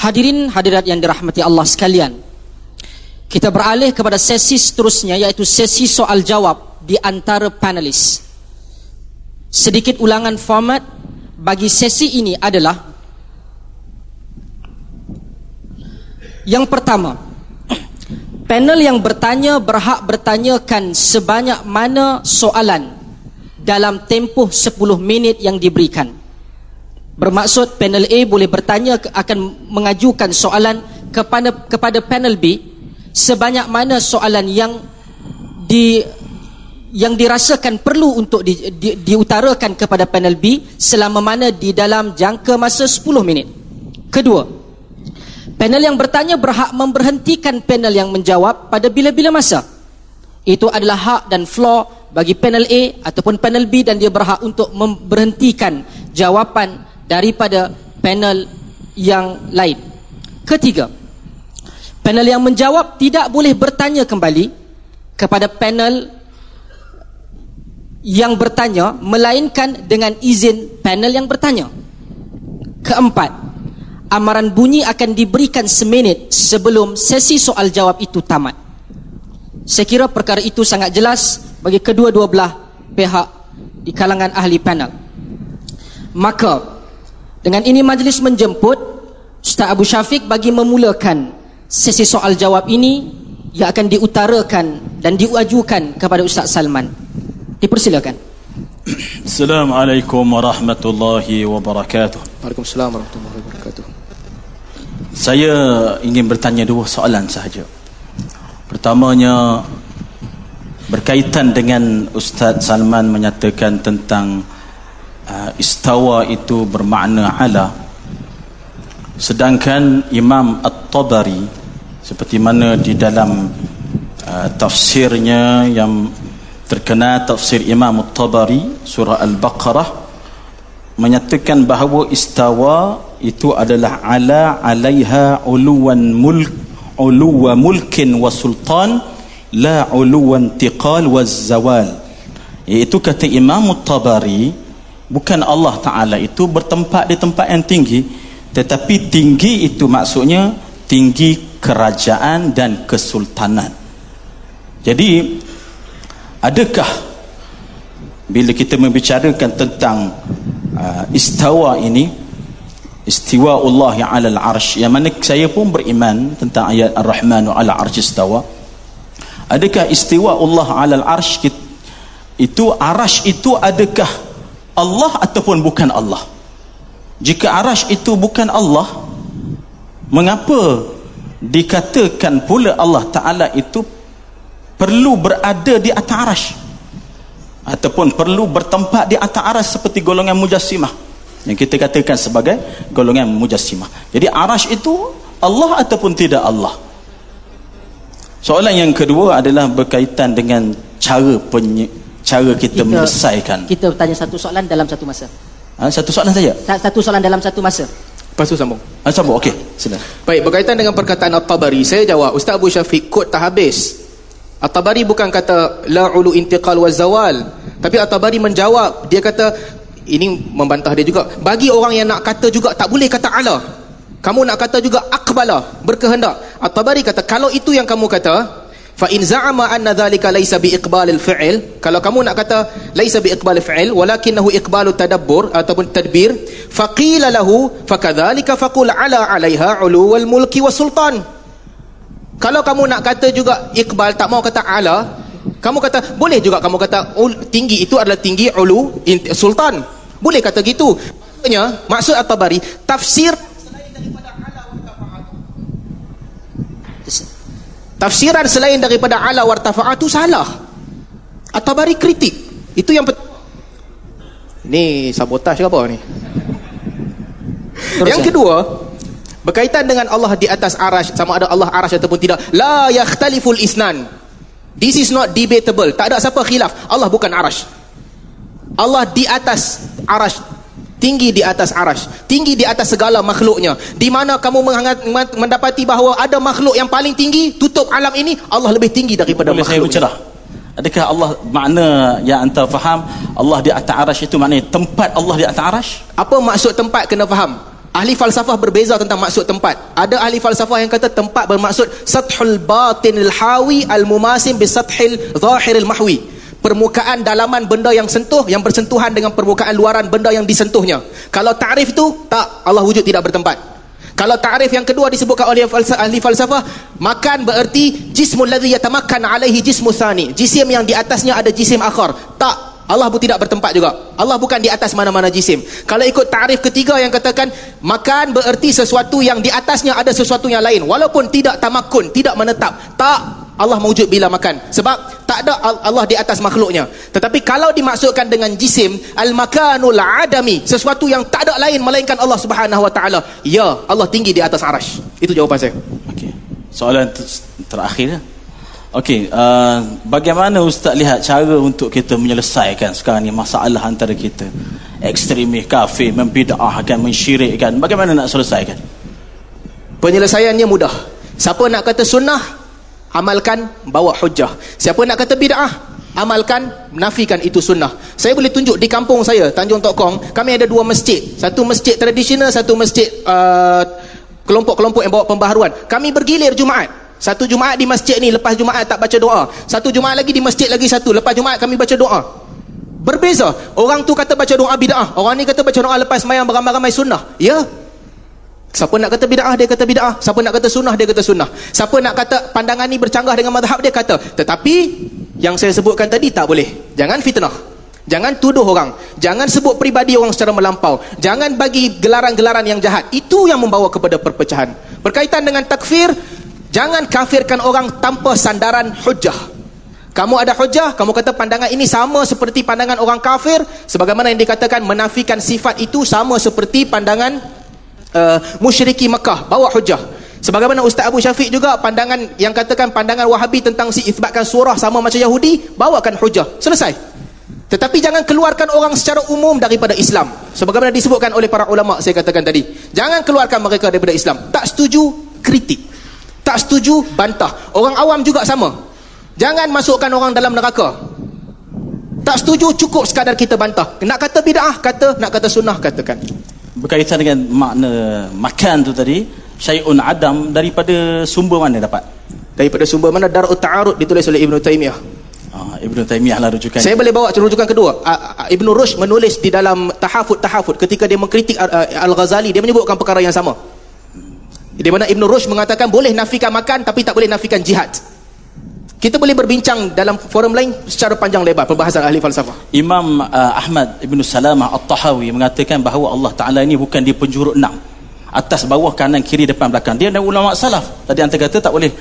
Hadirin hadirat yang dirahmati Allah sekalian, kita beralih kepada sesi seterusnya, iaitu sesi soal jawab di antara panelis. Sedikit ulangan format bagi sesi ini adalah: yang pertama, panel yang bertanya berhak bertanyakan sebanyak mana soalan dalam tempoh 10 minit yang diberikan. Bermaksud panel A boleh bertanya, akan mengajukan soalan kepada panel B sebanyak mana soalan yang dirasakan perlu untuk diutarakan kepada panel B selama mana di dalam jangka masa 10 minit. Kedua, panel yang bertanya berhak memberhentikan panel yang menjawab pada bila-bila masa. Itu adalah hak dan floor bagi panel A ataupun panel B, dan dia berhak untuk memberhentikan jawapan daripada panel yang lain. Ketiga, panel yang menjawab tidak boleh bertanya kembali kepada panel yang bertanya melainkan dengan izin panel yang bertanya. Keempat, amaran bunyi akan diberikan seminit sebelum sesi soal jawab itu tamat. Saya kira perkara itu sangat jelas bagi kedua-dua belah pihak di kalangan ahli panel. Maka dengan ini majlis menjemput Ustaz Abu Syafiq bagi memulakan sesi soal jawab ini yang akan diutarakan dan diajukan kepada Ustaz Salman. Dipersilakan. Assalamualaikum warahmatullahi wabarakatuh. Waalaikumsalam warahmatullahi wabarakatuh. Saya ingin bertanya dua soalan sahaja. Pertamanya berkaitan dengan Ustaz Salman menyatakan tentang istawa itu bermakna ala, sedangkan Imam At-Tabari seperti mana di dalam tafsirnya yang terkenal, tafsir Imam At-Tabari surah Al-Baqarah, menyatakan bahawa istawa itu adalah ala alaiha uluwan mulkin wa sultan, la uluwan tiqal wa zawal. Iaitu kata Imam At-Tabari, bukan Allah Ta'ala itu bertempat di tempat yang tinggi, tetapi tinggi itu maksudnya tinggi kerajaan dan kesultanan. Jadi adakah bila kita membicarakan tentang istawa ini, istiwa Allah ala al-arsh, yang mana saya pun beriman tentang ayat Ar-Rahmanu ala arsh istawa, adakah istiwa Allah ala al-arsh itu, arsh itu adakah Allah ataupun bukan Allah? Jika arash itu bukan Allah, mengapa dikatakan pula Allah Ta'ala itu perlu berada di atas arash ataupun perlu bertempat di atas arash seperti golongan mujassimah yang kita katakan sebagai golongan mujassimah? Jadi arash itu Allah ataupun tidak Allah? Soalan yang kedua adalah berkaitan dengan cara kita menyelesaikan. Kita tanya satu soalan dalam satu masa. Satu soalan saja? Satu soalan dalam satu masa. Lepas tu sambung. Sambung, okey. Silakan. Baik, berkaitan dengan perkataan At-Tabari, saya jawab, Ustaz Abu Syafiq kod tak habis. At-Tabari bukan kata la ulu intiqal wa zawal, tapi At-Tabari menjawab, dia kata, ini membantah dia juga, bagi orang yang nak kata juga tak boleh kata ala, kamu nak kata juga aqbala, berkehendak. At-Tabari kata, kalau itu yang kamu kata, fa in za'ama anna dhalika laysa bi iqbalil fi'l, kalau kamu nak kata laysa bi iqbalil fi'l walakinahu iqbalu tadabbur ataupun tadbir, faqila lahu fakadzalika faqul ala 'alaiha 'uluwal mulki wa sultan. Kalau kamu nak kata juga iqbal, tak mau kata ala, kamu kata boleh juga, kamu kata tinggi itu adalah tinggi ulu sultan, boleh kata gitu. Maksudnya, maksud At-Tabari, tafsir tafsiran selain daripada ala wartafa'atu salah. At-Tabari kritik. Itu yang ni sabotaj ke apa ni? Yang kedua, berkaitan dengan Allah di atas arash, sama ada Allah arash ataupun tidak, la yakhtaliful isnan. This is not debatable. Tak ada siapa khilaf. Allah bukan arash. Allah di atas arash, tinggi di atas arash, tinggi di atas segala makhluknya. Di mana kamu mendapati bahawa ada makhluk yang paling tinggi tutup alam ini, Allah lebih tinggi daripada boleh makhluk. Saya bercerah. Adakah Allah, makna yang anda faham Allah di atas arash itu maknanya tempat Allah di atas arash? Apa maksud tempat kena faham? Ahli falsafah berbeza tentang maksud tempat. Ada ahli falsafah yang kata tempat bermaksud sathul batinil hawi al-mumasim bi sathil zahiril mahwi. Permukaan dalaman benda yang sentuh, yang bersentuhan dengan permukaan luaran benda yang disentuhnya. Kalau takrif tu, tak, Allah wujud tidak bertempat. Kalau takrif yang kedua disebutkan oleh ahli falsafah, makan bererti jismul ladzi yatamakkan alaihi jismu tsani. Jisim yang di atasnya ada jisim akhar. Tak, Allah pun tidak bertempat juga. Allah bukan di atas mana-mana jisim. Kalau ikut takrif ketiga yang katakan makan bererti sesuatu yang di atasnya ada sesuatu yang lain, walaupun tidak tamakun, tidak menetap. Tak, Allah mewujud bila makan. Sebab tak ada Allah di atas makhluknya. Tetapi kalau dimaksudkan dengan jisim, al-makanul adami, sesuatu yang tak ada lain melainkan Allah Subhanahu wa taala. Ya, Allah tinggi di atas arasy. Itu jawapan saya. Okey. Soalan terakhir. Okey, bagaimana Ustaz lihat cara untuk kita menyelesaikan sekarang ni masalah antara kita? Ekstremis, kafir, membid'ahkan, mensyirikkan. Bagaimana nak selesaikan? Penyelesaiannya mudah. Siapa nak kata sunnah, amalkan, bawa hujah. Siapa nak kata bid'ah, amalkan, nafikan itu sunnah. Saya boleh tunjuk di kampung saya, Tanjung Tok Kong, kami ada 2 masjid. Satu masjid tradisional, satu masjid kelompok-kelompok yang bawa pembaharuan. Kami bergilir Jumaat. Satu Jumaat di masjid ni, lepas Jumaat tak baca doa. Satu Jumaat lagi di masjid lagi satu, lepas Jumaat kami baca doa. Berbeza. Orang tu kata baca doa bid'ah, orang ni kata baca doa lepas sembahyang beramai-ramai sunnah. Ya. Siapa nak kata bid'ah, dia kata bid'ah. Siapa nak kata sunnah, dia kata sunnah. Siapa nak kata pandangan ni bercanggah dengan mazhab, dia kata. Tetapi yang saya sebutkan tadi tak boleh. Jangan fitnah, jangan tuduh orang, jangan sebut peribadi orang secara melampau, jangan bagi gelaran-gelaran yang jahat. Itu yang membawa kepada perpecahan. Berkaitan dengan takfir, jangan kafirkan orang tanpa sandaran hujah. Kamu ada hujah, kamu kata pandangan ini sama seperti pandangan orang kafir, sebagaimana yang dikatakan menafikan sifat itu sama seperti pandangan musyriki Mekah. Bawa hujah. Sebagaimana Ustaz Abu Syafiq juga, pandangan yang katakan pandangan Wahabi tentang isbatkan surah sama macam Yahudi, bawakan hujah. Selesai. Tetapi jangan keluarkan orang secara umum daripada Islam. Sebagaimana disebutkan oleh para ulama, saya katakan tadi. Jangan keluarkan mereka daripada Islam. Tak setuju, kritik. Tak setuju, bantah. Orang awam juga sama. Jangan masukkan orang dalam neraka. Tak setuju, cukup sekadar kita bantah. Nak kata bid'ah, kata. Nak kata sunnah, katakan. Berkaitan dengan makna makan tu tadi, syai'un adam, daripada sumber mana dapat? Daripada sumber mana? Dar'ut Ta'arud, ditulis oleh Ibn Taymiyah. Ibn Taymiyah lah rujukan. Saya boleh bawa rujukan kedua. Ibn Rushd menulis di dalam Tahafut ketika dia mengkritik Al-Ghazali, dia menyebutkan perkara yang sama. Di mana Ibn Rushd mengatakan boleh nafikan makan tapi tak boleh nafikan jihad. Kita boleh berbincang dalam forum lain secara panjang lebar perbahasan ahli falsafah. Imam Ahmad Ibn Salamah At-Tahawi mengatakan bahawa Allah Ta'ala ini bukan di penjuru 6, atas, bawah, kanan, kiri, depan, belakang. Dia dan ulama salaf tadi anda kata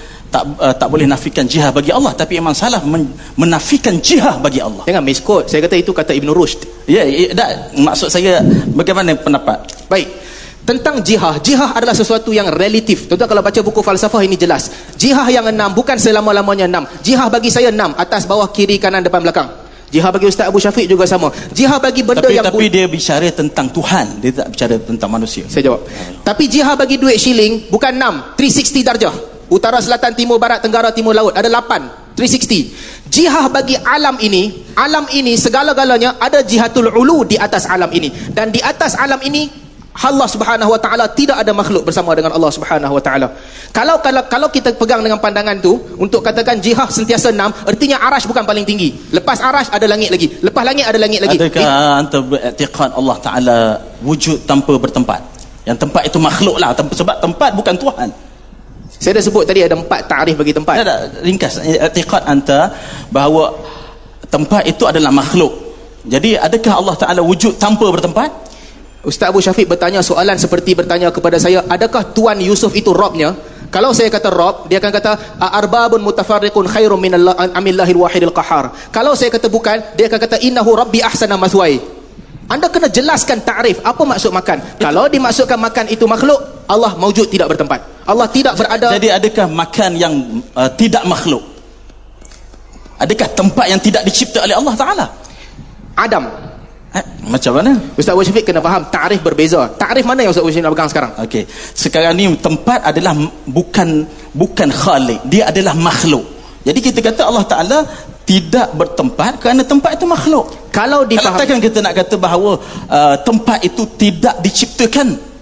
tak boleh nafikan jihad bagi Allah, tapi Imam Salaf menafikan jihad bagi Allah. Jangan misquote. Saya kata itu kata Ibn Rushd. Ya, maksud saya bagaimana pendapat? Baik. Tentang jihad adalah sesuatu yang relatif. Tuan-tuan kalau baca buku falsafah ini jelas. Jihad yang 6 bukan selama-lamanya 6. Jihad bagi saya 6, atas, bawah, kiri, kanan, depan, belakang. Jihad bagi Ustaz Abu Syafiq juga sama. Jihad bagi benda tapi dia bicara tentang Tuhan, dia tak bicara tentang manusia. Saya jawab. Tapi jihad bagi duit shilling bukan 6, 360 darjah. Utara, selatan, timur, barat, tenggara, timur, laut. Ada 8, 360. Jihad bagi alam ini segala-galanya ada jihatul ulu di atas alam ini. Dan di atas alam ini Allah Subhanahu wa taala tidak ada makhluk bersama dengan Allah Subhanahu wa taala. Kalau kita pegang dengan pandangan tu untuk katakan jihad sentiasa 6, artinya arasy bukan paling tinggi. Lepas arasy ada langit lagi. Lepas langit ada langit lagi. Adakah anta beriktikad Allah Taala wujud tanpa bertempat? Yang tempat itu makhluklah, sebab tempat bukan Tuhan. Saya dah sebut tadi ada 4 takrif bagi tempat. Ringkas, i'tiqad anta bahawa tempat itu adalah makhluk. Jadi adakah Allah Taala wujud tanpa bertempat? Ustaz Abu Syafiq bertanya soalan seperti bertanya kepada saya, adakah Tuan Yusuf itu Robnya? Kalau saya kata Rob, dia akan kata arbabun mutafarriqun khairum min amillahil wahidil qahar. Kalau saya kata bukan, dia akan kata innahu rabbi ahsana maswai. Anda kena jelaskan takrif, apa maksud makan. Kalau dimaksudkan makan itu makhluk, Allah maujud tidak bertempat. Allah tidak berada. Jadi adakah makan yang tidak makhluk? Adakah tempat yang tidak dicipta oleh Allah Ta'ala? Adam. Macam mana? Ustaz Abu Syafiq kena faham, takrif berbeza. Takrif mana yang Ustaz Abu Syafiq nak pegang sekarang? Okey. Sekarang ni tempat adalah bukan khalik, dia adalah makhluk. Jadi kita kata Allah Ta'ala tidak bertempat kerana tempat itu makhluk. Kalau takkan kita nak kata bahawa tempat itu tidak diciptakan.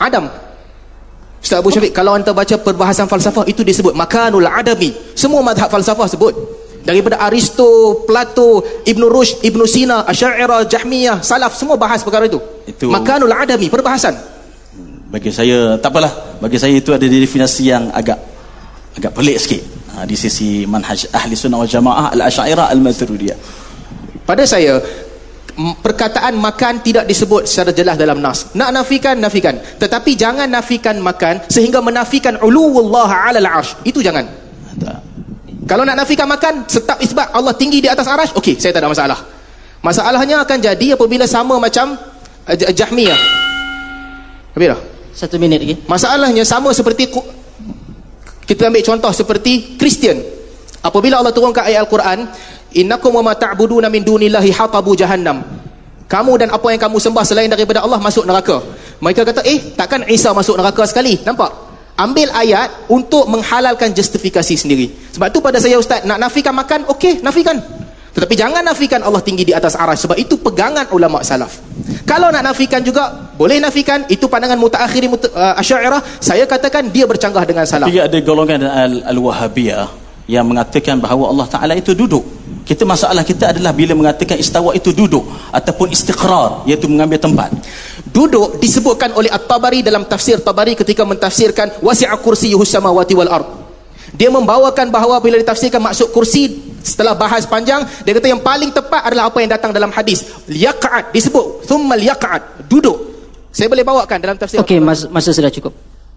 Adam. Ustaz Abu Syafiq, kalau anda baca perbahasan falsafah, itu disebut makanul adami. Semua mazhab falsafah sebut. Daripada Aristo, Plato, Ibn Rushd, Ibn Sina, Asy'ariyah, Jahmiyah, Salaf, semua bahas perkara itu. Makanul adami, perbahasan. Bagi saya, tak apalah. Bagi saya itu ada definisi yang agak pelik sikit. Di sisi manhaj ahli sunnah wal jamaah al-Asy'ariyah al-Maturidiyah. Pada saya, perkataan makan tidak disebut secara jelas dalam nas. Nak nafikan, nafikan. Tetapi jangan nafikan makan sehingga menafikan uluwullah 'alal 'arsy. Itu jangan. Kalau nak nafikan makan, tetap isbat Allah tinggi di atas arsy, okey, saya tak ada masalah. Masalahnya akan jadi apabila sama macam Jahmiyah. Habis dah? 1 minit lagi. Masalahnya sama seperti, kita ambil contoh seperti Kristian. Apabila Allah turunkan ayat Al-Quran, innakum wa ma ta'buduna min dunillahi hatabu jahannam. Kamu dan apa yang kamu sembah selain daripada Allah masuk neraka. Mereka kata, takkan Isa masuk neraka sekali? Nampak? Ambil ayat untuk menghalalkan justifikasi sendiri. Sebab tu pada saya, Ustaz, nak nafikan makan, okey, nafikan. Tetapi jangan nafikan Allah tinggi di atas arsy, sebab itu pegangan ulama salaf. Kalau nak nafikan juga, boleh nafikan. Itu pandangan mutaakhirin Asy'ariyah. Saya katakan dia bercanggah dengan salaf. Tapi ada golongan Al-Wahabiyah yang mengatakan bahawa Allah Ta'ala itu duduk. Kita, masalah kita adalah bila mengatakan istawa itu duduk ataupun istiqrar, iaitu mengambil tempat. Duduk disebutkan oleh At-Tabari dalam tafsir Tabari ketika mentafsirkan wasi'a kursiyyuhus samawati wal ard. Dia membawakan bahawa bila ditafsirkan maksud kursi, setelah bahas panjang, dia kata yang paling tepat adalah apa yang datang dalam hadis. Yaq'ad disebut, thumma yaq'ad, duduk. Saya boleh bawakan dalam tafsir. Okey, masa sudah cukup.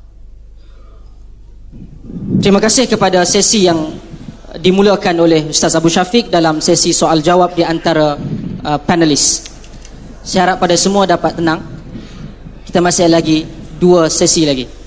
Terima kasih kepada sesi yang dimulakan oleh Ustaz Abu Syafiq dalam sesi soal jawab di antara panelis. Saya harap pada semua dapat tenang. Kita masih lagi 2 sesi lagi.